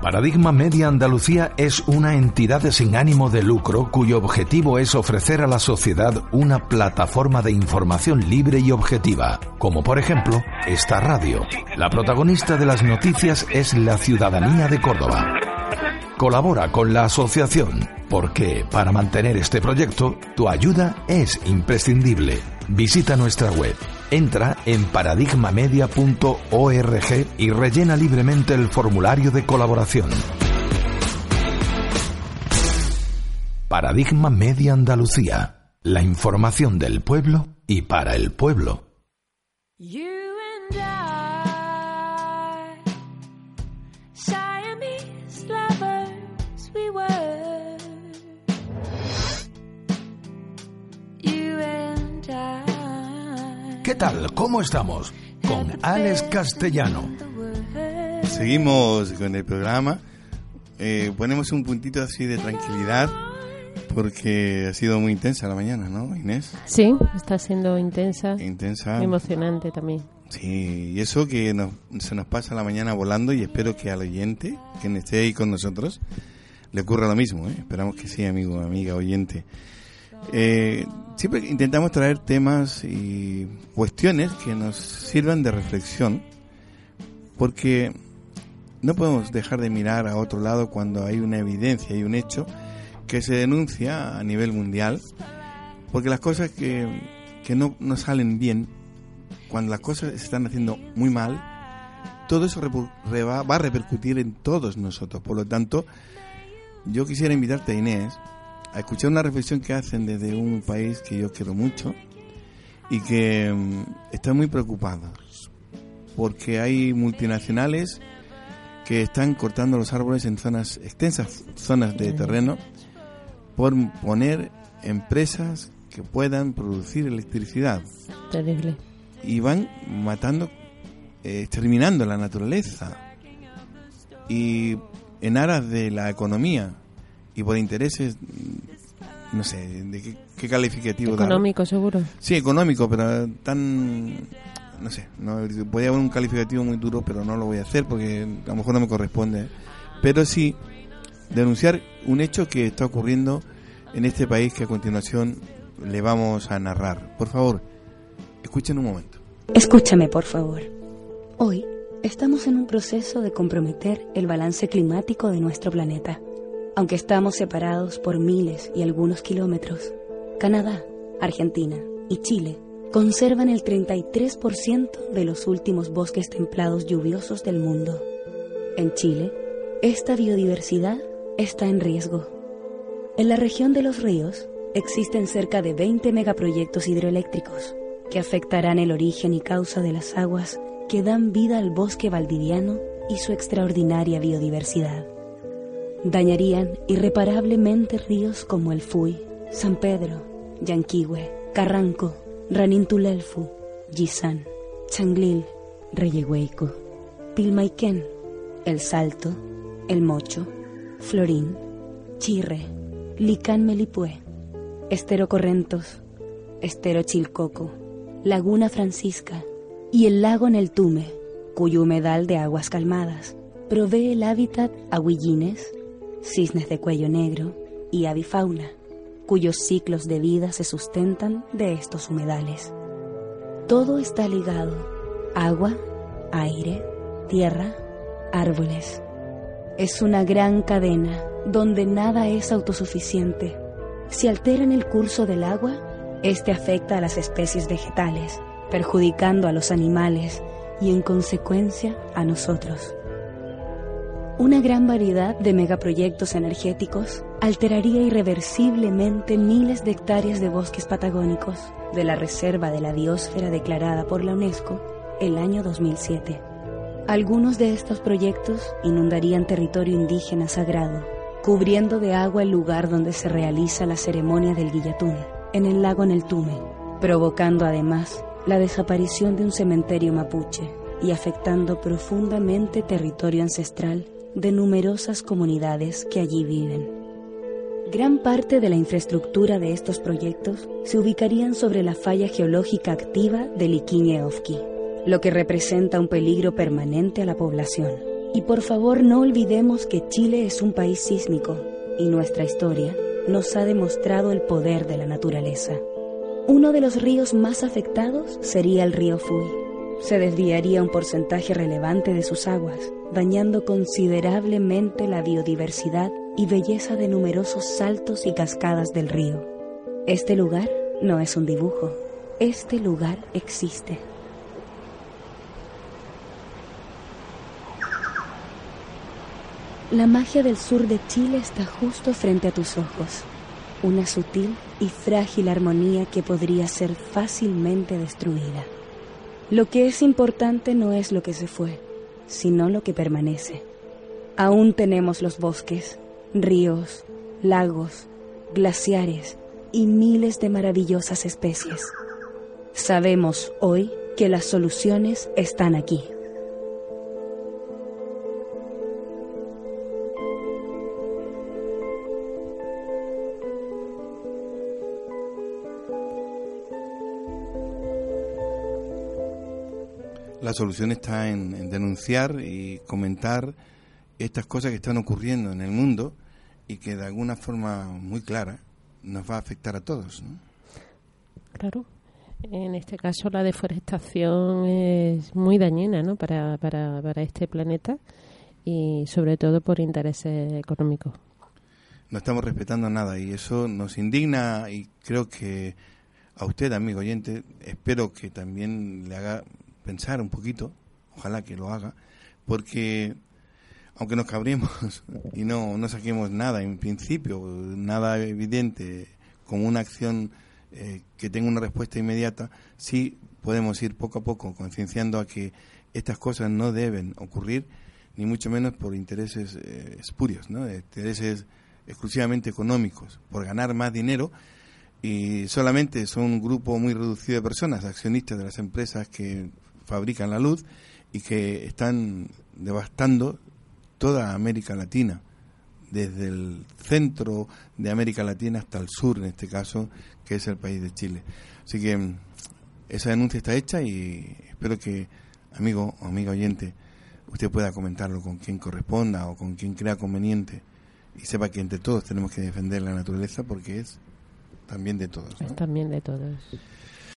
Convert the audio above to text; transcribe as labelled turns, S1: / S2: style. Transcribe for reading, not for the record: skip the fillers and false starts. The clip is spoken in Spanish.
S1: Paradigma Media Andalucía es una entidad sin ánimo de lucro cuyo objetivo es ofrecer a la sociedad una plataforma de información libre y objetiva, como por ejemplo esta radio. La protagonista de las noticias es la ciudadanía de Córdoba. Colabora con la asociación, porque para mantener este proyecto, tu ayuda es imprescindible. Visita nuestra web, entra en paradigmamedia.org y rellena libremente el formulario de colaboración. Paradigma Media Andalucía, la información del pueblo y para el pueblo. ¿Qué tal? ¿Cómo estamos? Con Alex Castellano.
S2: Seguimos con el programa. Ponemos un puntito así de tranquilidad porque ha sido muy intensa la mañana, ¿no, Inés?
S3: Sí, está siendo intensa.
S2: Intensa.
S3: Emocionante también.
S2: Sí, y eso que se nos pasa la mañana volando, y espero que al oyente, quien esté ahí con nosotros, le ocurra lo mismo, ¿eh? Esperamos que sí, amigo, amiga, oyente. Siempre intentamos traer temas y cuestiones que nos sirvan de reflexión, porque no podemos dejar de mirar a otro lado cuando hay una evidencia y un hecho que se denuncia a nivel mundial, porque las cosas que no salen bien, cuando las cosas se están haciendo muy mal, todo eso va a repercutir en todos nosotros. Por lo tanto, yo quisiera invitarte, Inés, a escuchar una reflexión que hacen desde un país que yo quiero mucho y que están muy preocupados porque hay multinacionales que están cortando los árboles en extensas zonas de terreno por poner empresas que puedan producir electricidad.
S3: Terrible.
S2: Y van matando, exterminando la naturaleza, y en aras de la economía y por intereses, no sé, de qué calificativo
S3: económico,
S2: dar.
S3: Seguro.
S2: Sí, económico, pero tan, no sé, podría haber un calificativo muy duro, pero no lo voy a hacer porque a lo mejor no me corresponde. Pero sí denunciar un hecho que está ocurriendo en este país, que a continuación le vamos a narrar. Por favor, escuchen un momento.
S4: Escúchame, por favor. Hoy estamos en un proceso de comprometer el balance climático de nuestro planeta. Aunque estamos separados por miles y algunos kilómetros, Canadá, Argentina y Chile conservan el 33% de los últimos bosques templados lluviosos del mundo. En Chile, esta biodiversidad está en riesgo. En la región de los ríos existen cerca de 20 megaproyectos hidroeléctricos que afectarán el origen y causa de las aguas que dan vida al bosque valdiviano y su extraordinaria biodiversidad. Dañarían irreparablemente ríos como el Fuy, San Pedro, Yanquihue, Carranco, Ranintulelfu, Yizán, Changlil, Reyehueico, Pilmaiquén, El Salto, El Mocho, Florín, Chirre, Licán Melipue, Estero Correntos, Estero Chilcoco, Laguna Francisca y el lago Neltume, cuyo humedal de aguas calmadas provee el hábitat a huillines, cisnes de cuello negro y avifauna, cuyos ciclos de vida se sustentan de estos humedales. Todo está ligado: agua, aire, tierra, árboles. Es una gran cadena donde nada es autosuficiente. Si alteran el curso del agua, este afecta a las especies vegetales, perjudicando a los animales y en consecuencia a nosotros. Una gran variedad de megaproyectos energéticos alteraría irreversiblemente miles de hectáreas de bosques patagónicos de la Reserva de la Biosfera declarada por la UNESCO el año 2007. Algunos de estos proyectos inundarían territorio indígena sagrado, cubriendo de agua el lugar donde se realiza la ceremonia del Guillatún, en el lago Neltume, provocando además la desaparición de un cementerio mapuche y afectando profundamente territorio ancestral de numerosas comunidades que allí viven. Gran parte de la infraestructura de estos proyectos se ubicarían sobre la falla geológica activa del Iquiñe Ofqui, lo que representa un peligro permanente a la población. Y por favor no olvidemos que Chile es un país sísmico y nuestra historia nos ha demostrado el poder de la naturaleza. Uno de los ríos más afectados sería el río Fui. Se desviaría un porcentaje relevante de sus aguas, dañando considerablemente la biodiversidad y belleza de numerosos saltos y cascadas del río. Este lugar no es un dibujo, este lugar existe. La magia del sur de Chile está justo frente a tus ojos. Una sutil y frágil armonía que podría ser fácilmente destruida. Lo que es importante no es lo que se fue, sino lo que permanece. Aún tenemos los bosques, ríos, lagos, glaciares y miles de maravillosas especies. Sabemos hoy que las soluciones están aquí.
S2: La solución está en denunciar y comentar estas cosas que están ocurriendo en el mundo y que de alguna forma muy clara nos va a afectar a todos, ¿no?
S3: Claro. En este caso la deforestación es muy dañina, ¿no? para este planeta y sobre todo por intereses económicos.
S2: No estamos respetando nada y eso nos indigna y creo que a usted, amigo oyente, espero que también le haga pensar un poquito, ojalá que lo haga, porque aunque nos cabremos y no saquemos nada, en principio, nada evidente, como una acción que tenga una respuesta inmediata, sí podemos ir poco a poco concienciando a que estas cosas no deben ocurrir, ni mucho menos por intereses espurios, ¿no? Intereses exclusivamente económicos, por ganar más dinero, y solamente son un grupo muy reducido de personas, accionistas de las empresas que fabrican la luz y que están devastando toda América Latina, desde el centro de América Latina hasta el sur, en este caso, que es el país de Chile. Así que esa denuncia está hecha y espero que, amigo o amiga oyente, usted pueda comentarlo con quien corresponda o con quien crea conveniente y sepa que entre todos tenemos que defender la naturaleza porque es también de todos, ¿no?
S3: Es también de todos.